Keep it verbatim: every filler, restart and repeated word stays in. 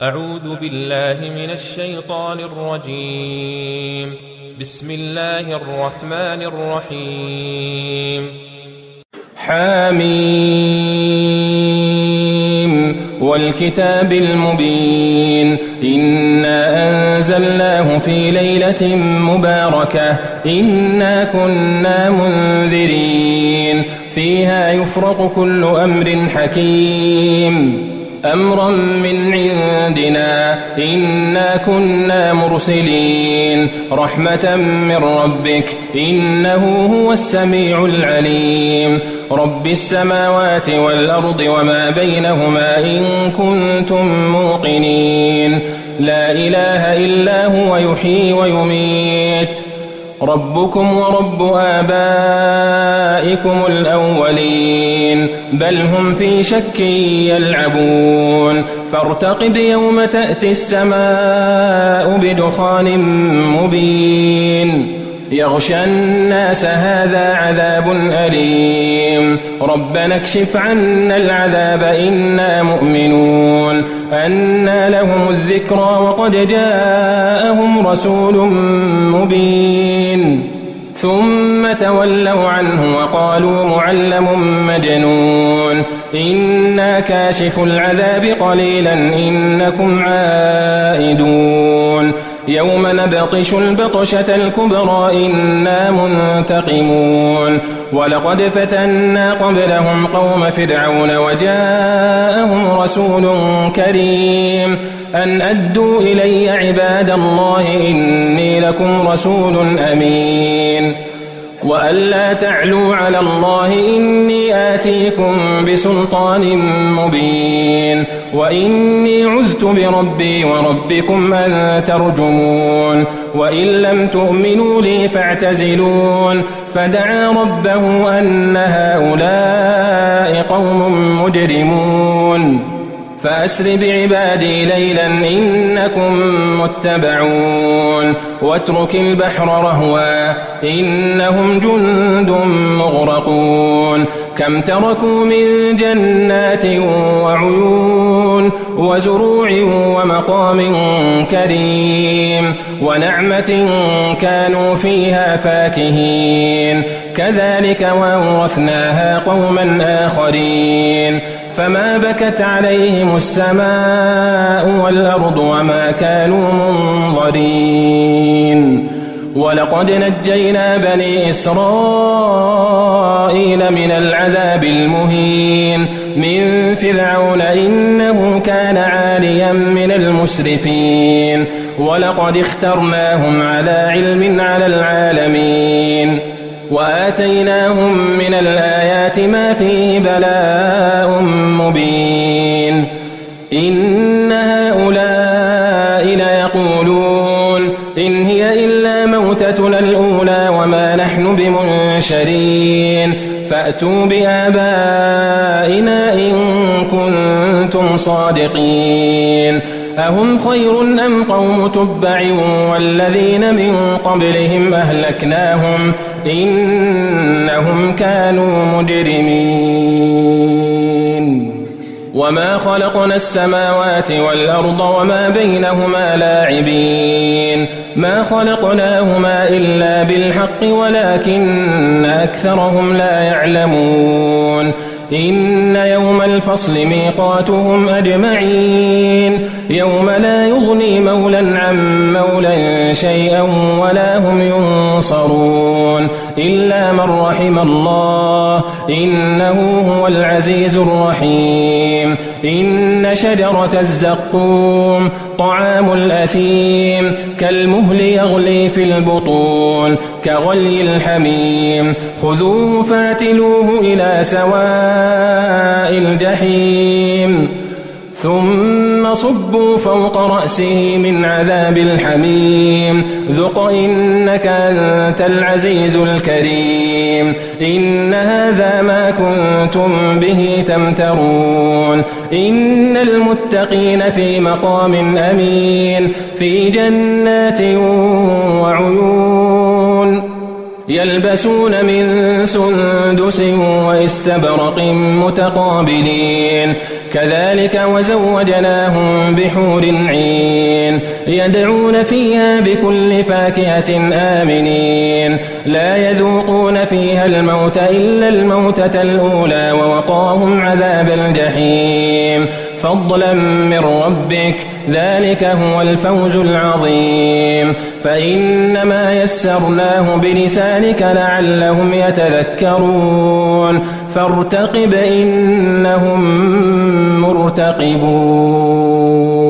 أعوذ بالله من الشيطان الرجيم. بسم الله الرحمن الرحيم. حميم والكتاب المبين إنا أنزلناه في ليلة مباركة إنا كنا منذرين فيها يفرق كل أمر حكيم أمرا من عندنا إنا كنا مرسلين رحمة من ربك إنه هو السميع العليم رب السماوات والأرض وما بينهما إن كنتم موقنين لا إله إلا هو يحيي ويميت ربكم ورب آبائكم الأولين بل هم في شك يلعبون فارتقب يوم تأتي السماء بدخان مبين يغشى الناس هذا عذاب أليم ربنا اكشف عنا العذاب إنا مؤمنون أنى لهم الذكرى وقد جاءهم رسول مبين ثم تولوا عنه وقالوا معلم مجنون إنا كاشف العذاب قليلا إنكم عائدون يوم نبطش البطشة الكبرى إنا منتقمون ولقد فتنا قبلهم قوم فرعون وجاءهم رسول كريم أن أدوا إلي عباد الله إني لكم رسول أمين وأن لا تعلوا على الله إني آتيكم بسلطان مبين وإني عذت بربي وربكم أن ترجمون وإن لم تؤمنوا لي فاعتزلون فدعا ربه أن هؤلاء قوم مجرمون فأسر بعبادي ليلا إنكم متبعون واترك البحر رهوا إنهم جند مغرقون كم تركوا من جنات وعيون وزروع ومقام كريم ونعمة كانوا فيها فاكهين كذلك وورثناها قوما آخرين فما بكت عليهم السماء والأرض وما كانوا منظرين ولقد نجينا بني إسرائيل من العذاب المهين من فرعون إنه كان عاليا من المسرفين ولقد اخترناهم على علم على العالمين وآتيناهم من الآيات ما فيه بلاء مبين إن هؤلاء ليقولون إن هي إلا موتتنا الأولى وما نحن بمنشرين فأتوا بآبائنا إن كنتم صادقين أهم خير أم قوم تبع والذين من قبلهم أهلكناهم إنهم كانوا مجرمين وما خلقنا السماوات والأرض وما بينهما لاعبين ما خلقناهما إلا بالحق ولكن أكثرهم لا يعلمون إن يوم الفصل ميقاتهم أجمعين يوم لا يغني مولا عن مولا شيئا ولا هم ينصرون إلا من رحم الله إنه هو العزيز الرحيم إن شجرة الزقوم طعام الأثيم كالمهل يغلي في البطون كغلي الحميم خذوه فاتلوه إلى سواء الجحيم ثم صبوا فوق رأسه من عذاب الحميم ذق إنك أنت العزيز الكريم إن هذا ما كنتم به تمترون إن المتقين في مقام أمين في جنات وعيون يلبسون من سندس واستبرق متقابلين كذلك وزوجناهم بحور عين يدعون فيها بكل فاكهة آمنين لا يذوقون فيها الموت إلا الموتة الأولى ووقاهم عذاب الجحيم فضلا من ربك ذلك هو الفوز العظيم فإنما يسرناه بلسانك لعلهم يتذكرون فارتقب إنهم مرتقبون